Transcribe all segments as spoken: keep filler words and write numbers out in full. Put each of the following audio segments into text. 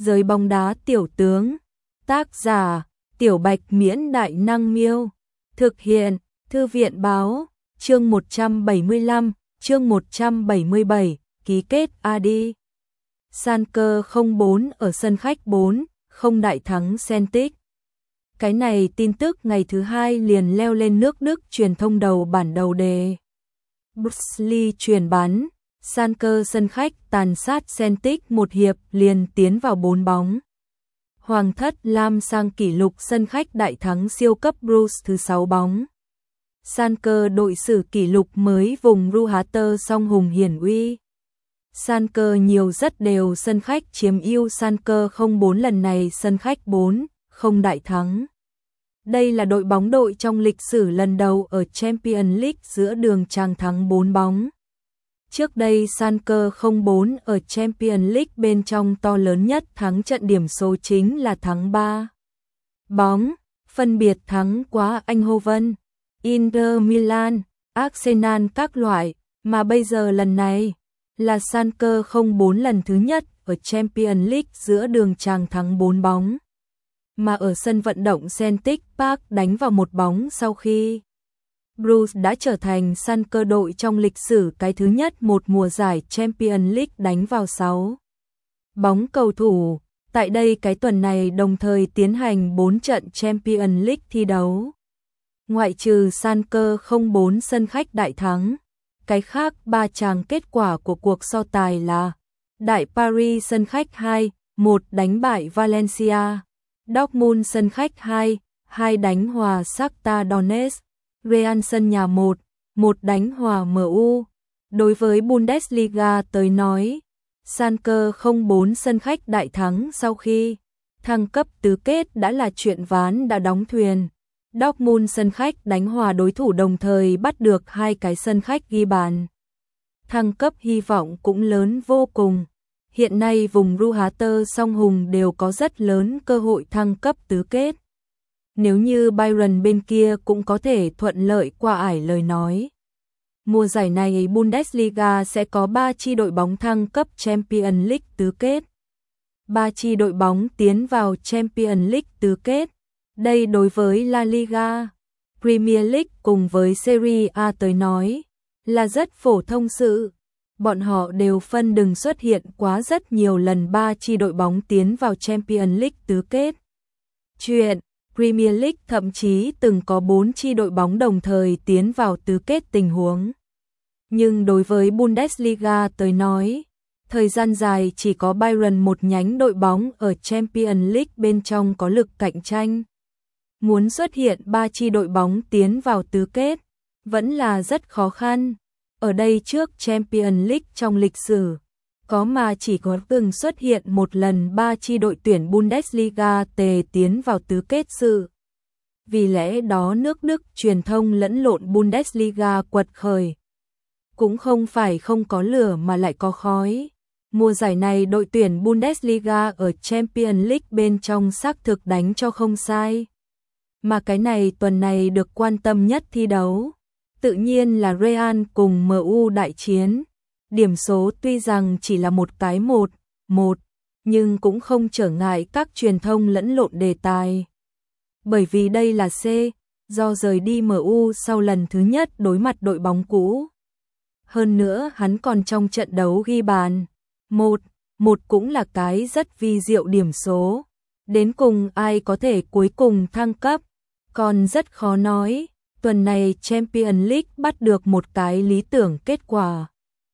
Giới bóng đá tiểu tướng. Tác giả: Tiểu Bạch Miễn Đại Năng Miêu. Thực hiện: Thư viện Báo. Chương một trăm bảy mươi lăm, chương một trăm bảy mươi bảy, ký kết a đê. Schalke không bốn ở sân khách bốn không đại thắng Celtic. Cái này tin tức ngày thứ hai liền leo lên nước Đức truyền thông đầu bản đầu đề. Bundesliga truyền bắn, Schalke sân khách tàn sát Celtic một hiệp liền tiến vào bốn bóng. Hoàng thất Lam sang kỷ lục sân khách đại thắng siêu cấp Bruges thứ sáu bóng. Schalke đội sử kỷ lục mới vùng Ruhrter song hùng hiển uy. Schalke nhiều rất đều sân khách chiếm ưu. Schalke không bốn lần này sân khách bốn không đại thắng. Đây là đội bóng đội trong lịch sử lần đầu ở Champions League giữa đường chàng thắng bốn bóng. Trước đây Schalke không bốn ở Champions League bên trong to lớn nhất thắng trận điểm số chính là thắng ba bóng, phân biệt thắng quá Eindhoven, Inter Milan, Arsenal các loại, mà bây giờ lần này là Schalke không bốn lần thứ nhất ở Champions League giữa đường chàng thắng bốn bóng. Mà ở sân vận động Celtic Park đánh vào một bóng sau khi Bruges đã trở thành Schalke đội trong lịch sử cái thứ nhất một mùa giải Champions League đánh vào sáu bóng. Cầu thủ tại đây cái tuần này đồng thời tiến hành bốn trận Champions League thi đấu. Ngoại trừ Schalke không bốn sân khách đại thắng, cái khác ba chàng kết quả của cuộc so tài là Đại Paris sân khách hai một đánh bại Valencia, Dortmund sân khách hai hai đánh hòa Shakhtar Donetsk, Real sân nhà một một đánh hòa em u. Đối với Bundesliga tới nói, Schalke không bốn sân khách đại thắng sau khi thăng cấp tứ kết đã là chuyện ván đã đóng thuyền. Dortmund sân khách đánh hòa đối thủ đồng thời bắt được hai cái sân khách ghi bàn. Thăng cấp hy vọng cũng lớn vô cùng. Hiện nay vùng Ruhrter song hùng đều có rất lớn cơ hội thăng cấp tứ kết. Nếu như Bayern bên kia cũng có thể thuận lợi qua ải lời nói. Mùa giải này Bundesliga sẽ có ba chi đội bóng thăng cấp Champions League tứ kết. ba chi đội bóng tiến vào Champions League tứ kết. Đây đối với La Liga, Premier League cùng với Serie A tới nói là rất phổ thông sự. Bọn họ đều phân đừng xuất hiện quá rất nhiều lần ba chi đội bóng tiến vào Champions League tứ kết. Chuyện Premier League thậm chí từng có bốn chi đội bóng đồng thời tiến vào tứ kết tình huống. Nhưng đối với Bundesliga tới nói, thời gian dài chỉ có Bayern một nhánh đội bóng ở Champions League bên trong có lực cạnh tranh. Muốn xuất hiện ba chi đội bóng tiến vào tứ kết vẫn là rất khó khăn. Ở đây trước Champions League trong lịch sử, có mà chỉ có từng xuất hiện một lần ba chi đội tuyển Bundesliga tề tiến vào tứ kết sự. Vì lẽ đó nước Đức truyền thông lẫn lộn Bundesliga quật khởi. Cũng không phải không có lửa mà lại có khói. Mùa giải này đội tuyển Bundesliga ở Champions League bên trong xác thực đánh cho không sai. Mà cái này tuần này được quan tâm nhất thi đấu, tự nhiên là Real cùng em u đại chiến. Điểm số tuy rằng chỉ là một cái một một, nhưng cũng không trở ngại các truyền thông lẫn lộn đề tài. Bởi vì đây là C, do rời đi em u sau lần thứ nhất đối mặt đội bóng cũ. Hơn nữa hắn còn trong trận đấu ghi bàn. một một cũng là cái rất vi diệu điểm số. Đến cùng ai có thể cuối cùng thăng cấp, còn rất khó nói. Tuần này Champions League bắt được một cái lý tưởng kết quả.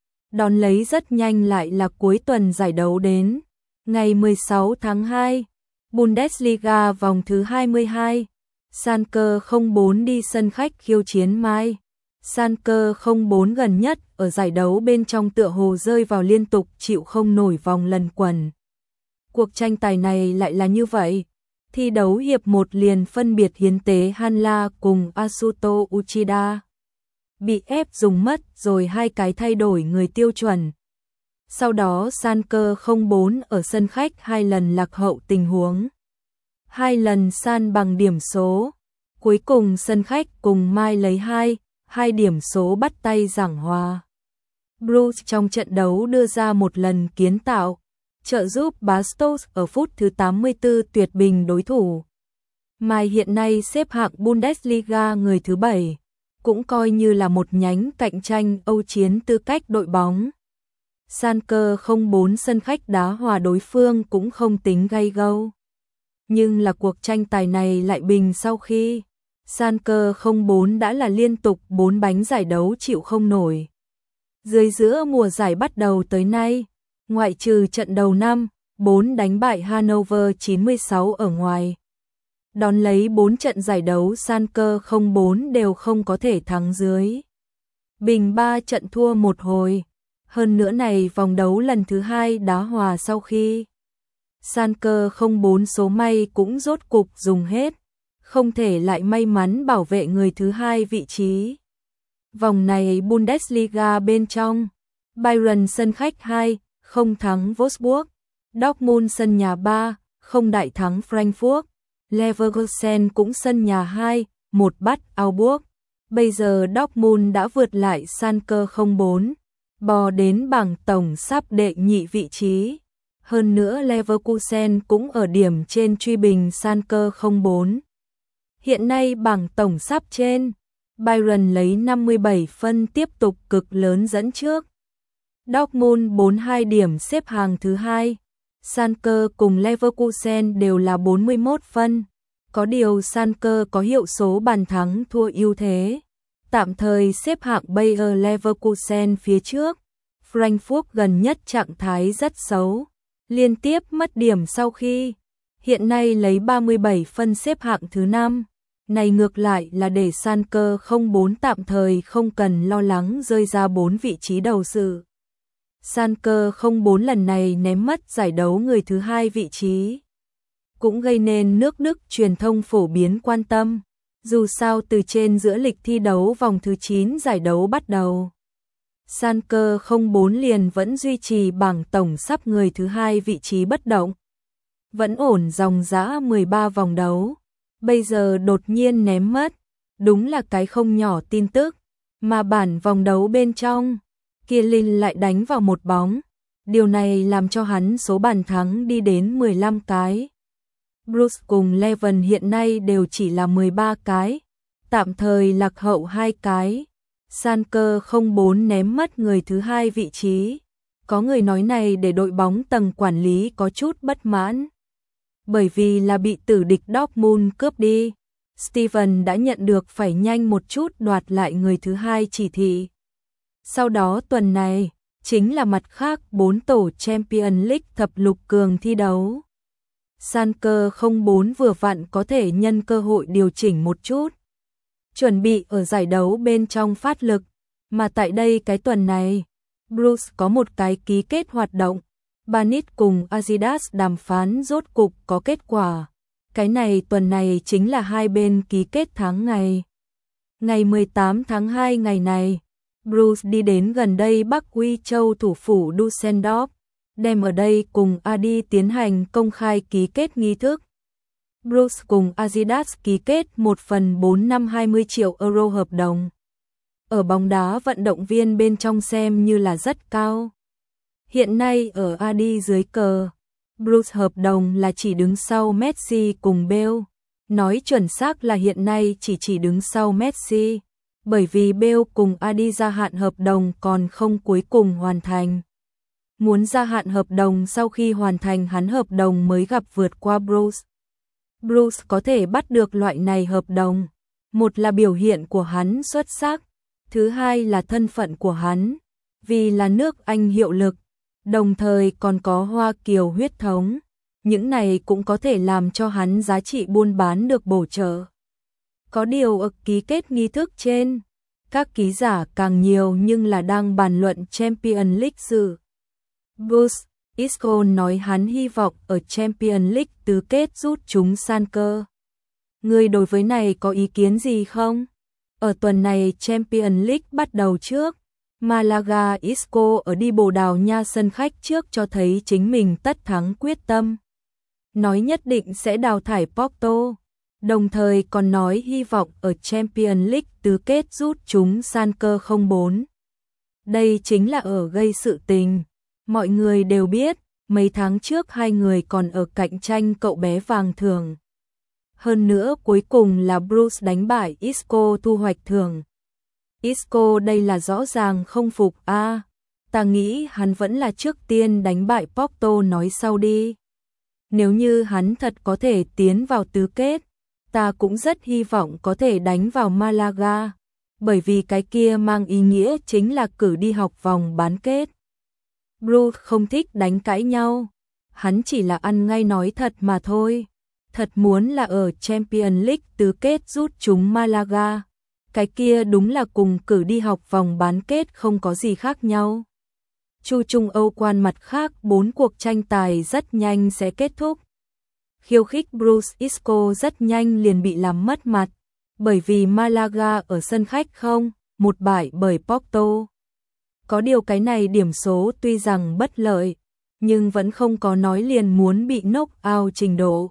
Đón lấy rất nhanh lại là cuối tuần giải đấu đến. Ngày mười sáu tháng hai, Bundesliga vòng thứ hai mươi hai. Schalke không bốn đi sân khách khiêu chiến Mai. Schalke không bốn gần nhất ở giải đấu bên trong tựa hồ rơi vào liên tục chịu không nổi vòng lần quần. Cuộc tranh tài này lại là như vậy. Thi đấu hiệp một liền phân biệt hiến tế Hanla cùng Asuto Uchida. Bị ép dùng mất rồi hai cái thay đổi người tiêu chuẩn. Sau đó Schalke không bốn ở sân khách hai lần lạc hậu tình huống. Hai lần san bằng điểm số. Cuối cùng sân khách cùng Mai lấy hai, hai điểm số bắt tay giảng hòa. Bruges trong trận đấu đưa ra một lần kiến tạo. trợ giúp Bastos ở phút thứ tám mươi tư tuyệt bình đối thủ. Mai hiện nay xếp hạng Bundesliga người thứ bảy, cũng coi như là một nhánh cạnh tranh Âu chiến tư cách đội bóng. Schalke không bốn sân khách đá hòa đối phương cũng không tính gay gâu. Nhưng là cuộc tranh tài này lại bình sau khi Schalke không bốn đã là liên tục bốn bánh giải đấu chịu không nổi. Dưới giữa mùa giải bắt đầu tới nay, ngoại trừ trận đầu năm, bốn đánh bại Hannover chín mươi sáu ở ngoài. Đón lấy bốn trận giải đấu Schalke không bốn đều không có thể thắng dưới. Bình ba trận thua một hồi. Hơn nữa này vòng đấu lần thứ hai đá hòa sau khi Schalke không bốn số may cũng rốt cục dùng hết, không thể lại may mắn bảo vệ người thứ hai vị trí. Vòng này Bundesliga bên trong, Bayern sân khách hai, không thắng Wolfsburg, Dortmund sân nhà ba, không đại thắng Frankfurt, Leverkusen cũng sân nhà hai, một bắt Augsburg. Bây giờ Dortmund đã vượt lại Schalke không bốn, bò đến bảng tổng sắp đệ nhị vị trí. Hơn nữa Leverkusen cũng ở điểm trên truy bình Schalke không bốn. Hiện nay bảng tổng sắp trên, Bayern lấy năm mươi bảy phân tiếp tục cực lớn dẫn trước. Dortmund bốn mươi hai điểm xếp hàng thứ hai. Schalke cùng Leverkusen đều là bốn mươi mốt phân. Có điều Schalke có hiệu số bàn thắng thua ưu thế. Tạm thời xếp hạng Bayer Leverkusen phía trước. Frankfurt gần nhất trạng thái rất xấu, liên tiếp mất điểm sau khi hiện nay lấy ba mươi bảy phân xếp hạng thứ năm. Này ngược lại là để Schalke không bốn tạm thời không cần lo lắng rơi ra bốn vị trí đầu sự. Schalke không bốn lần này ném mất giải đấu người thứ hai vị trí, cũng gây nên nước Đức truyền thông phổ biến quan tâm. Dù sao từ trên giữa lịch thi đấu vòng thứ chín giải đấu bắt đầu, Schalke không bốn liền vẫn duy trì bảng tổng sắp người thứ hai vị trí bất động, vẫn ổn dòng dã mười ba vòng đấu. Bây giờ đột nhiên ném mất, đúng là cái không nhỏ tin tức. Mà bản vòng đấu bên trong, Kielin lại đánh vào một bóng. Điều này làm cho hắn số bàn thắng đi đến mười lăm cái. Bruce cùng Leven hiện nay đều chỉ là mười ba cái, tạm thời lạc hậu hai cái. Schalke không bốn ném mất người thứ hai vị trí. Có người nói này để đội bóng tầng quản lý có chút bất mãn, bởi vì là bị tử địch Dortmund cướp đi. Steven đã nhận được phải nhanh một chút đoạt lại người thứ hai chỉ thị. Sau đó tuần này, chính là mặt khác bốn tổ Champions League thập lục cường thi đấu. Schalke không bốn vừa vặn có thể nhân cơ hội điều chỉnh một chút, chuẩn bị ở giải đấu bên trong phát lực. Mà tại đây cái tuần này, Bruce có một cái ký kết hoạt động. Banit cùng Adidas đàm phán rốt cục có kết quả. Cái này tuần này chính là hai bên ký kết tháng ngày. Ngày mười tám tháng hai ngày này, Bruce đi đến gần đây Bắc Uy Châu thủ phủ Düsseldorf, đem ở đây cùng Adi tiến hành công khai ký kết nghi thức. Bruce cùng Adidas ký kết một phần bốn năm hai mươi triệu euro hợp đồng. Ở bóng đá vận động viên bên trong xem như là rất cao. Hiện nay ở Adi dưới cờ, Bruce hợp đồng là chỉ đứng sau Messi cùng Bale. Nói chuẩn xác là hiện nay chỉ chỉ đứng sau Messi, bởi vì Bale cùng Adi gia hạn hợp đồng còn không cuối cùng hoàn thành. Muốn gia hạn hợp đồng sau khi hoàn thành hắn hợp đồng mới gặp vượt qua Bruce. Bruce có thể bắt được loại này hợp đồng. Một là biểu hiện của hắn xuất sắc, thứ hai là thân phận của hắn, vì là nước Anh hiệu lực, đồng thời còn có Hoa Kiều huyết thống. Những này cũng có thể làm cho hắn giá trị buôn bán được bổ trợ. Có điều ở ký kết nghi thức trên, các ký giả càng nhiều nhưng là đang bàn luận Champions League sự. Bruce Isco nói hắn hy vọng ở Champions League tứ kết rút chúng Schalke. Người đối với này có ý kiến gì không? Ở tuần này Champions League bắt đầu trước, Malaga Isco ở đi Bồ Đào Nha sân khách trước cho thấy chính mình tất thắng quyết tâm. Nói nhất định sẽ đào thải Porto, đồng thời còn nói hy vọng ở Champions League tứ kết rút chúng Schalke không bốn. Đây chính là ở gây sự tình. Mọi người đều biết, Mấy tháng trước hai người còn ở cạnh tranh cậu bé vàng thưởng. Hơn nữa cuối cùng là Bruce đánh bại Isco thu hoạch thưởng. Isco đây là rõ ràng không phục a. À, ta nghĩ hắn vẫn là trước tiên đánh bại Porto nói sau đi. Nếu như hắn thật có thể tiến vào tứ kết, ta cũng rất hy vọng có thể đánh vào Malaga, bởi vì cái kia mang ý nghĩa chính là cử đi học vòng bán kết. Bruce không thích đánh cãi nhau, hắn chỉ là ăn ngay nói thật mà thôi. Thật muốn là ở Champions League tứ kết rút chúng Malaga, cái kia đúng là cùng cử đi học vòng bán kết không có gì khác nhau. Chu Trung Âu quan mặt khác bốn cuộc tranh tài rất nhanh sẽ kết thúc. Khiêu khích Bruce Isco rất nhanh liền bị làm mất mặt, bởi vì Malaga ở sân khách không, một bại bởi Porto. Có điều cái này điểm số tuy rằng bất lợi, nhưng vẫn không có nói liền muốn bị knock out trình độ.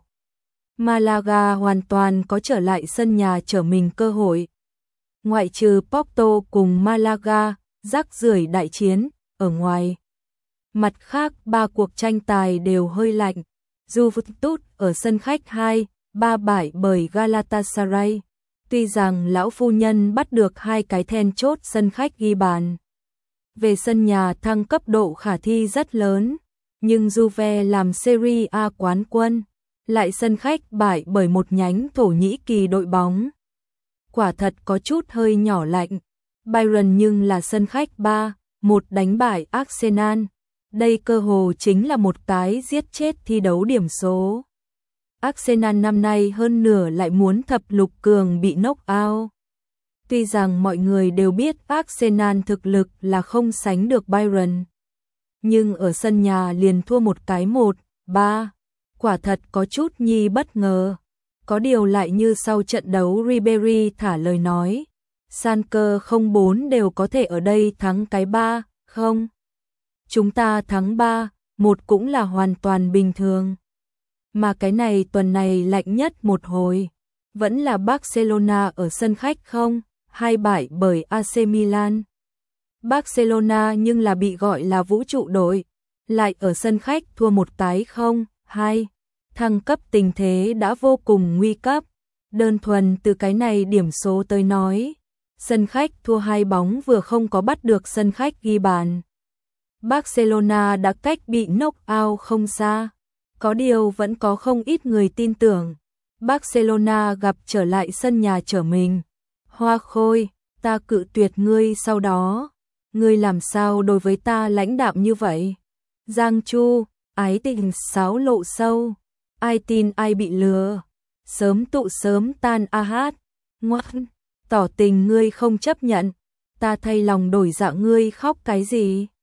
Malaga hoàn toàn có trở lại sân nhà trở mình cơ hội. Ngoại trừ Porto cùng Malaga, rác rưởi đại chiến, ở ngoài. Mặt khác ba cuộc tranh tài đều hơi lạnh. Juventus ở sân khách hai, ba bại bởi Galatasaray. Tuy rằng lão phu nhân bắt được hai cái then chốt sân khách ghi bàn. Về sân nhà thăng cấp độ khả thi rất lớn, nhưng Juve làm Serie A quán quân, lại sân khách bại bởi một nhánh Thổ Nhĩ Kỳ đội bóng. Quả thật có chút hơi nhỏ lạnh. Bayern nhưng là sân khách ba một đánh bại Arsenal. Đây cơ hồ chính là một cái giết chết thi đấu điểm số. Arsenal năm nay hơn nửa lại muốn thập lục cường bị knock out. Tuy rằng mọi người đều biết Arsenal thực lực là không sánh được Bayern, nhưng ở sân nhà liền thua một cái một ba, quả thật có chút nhi bất ngờ. Có điều lại như sau trận đấu Ribery thả lời nói, Schalke không bốn đều có thể ở đây thắng cái ba không. Chúng ta thắng ba một cũng là hoàn toàn bình thường. Mà cái này tuần này lạnh nhất một hồi, vẫn là Barcelona ở sân khách không, hai bại bởi a xê Milan. Barcelona nhưng là bị gọi là vũ trụ đội, lại ở sân khách thua một cái không, hai. Thăng cấp tình thế đã vô cùng nguy cấp. Đơn thuần từ cái này điểm số tới nói, sân khách thua hai bóng vừa không có bắt được sân khách ghi bàn. Barcelona đã cách bị knock out không xa. Có điều vẫn có không ít người tin tưởng Barcelona gặp trở lại sân nhà trở mình. Hoa Khôi, ta cự tuyệt ngươi sau đó. Ngươi làm sao đối với ta lãnh đạm như vậy? Giang Chu, ái tình sáo lộ sâu. Ai tin ai bị lừa. Sớm tụ sớm tan a hát. Ngoan, tỏ tình ngươi không chấp nhận. Ta thay lòng đổi dạ ngươi khóc cái gì?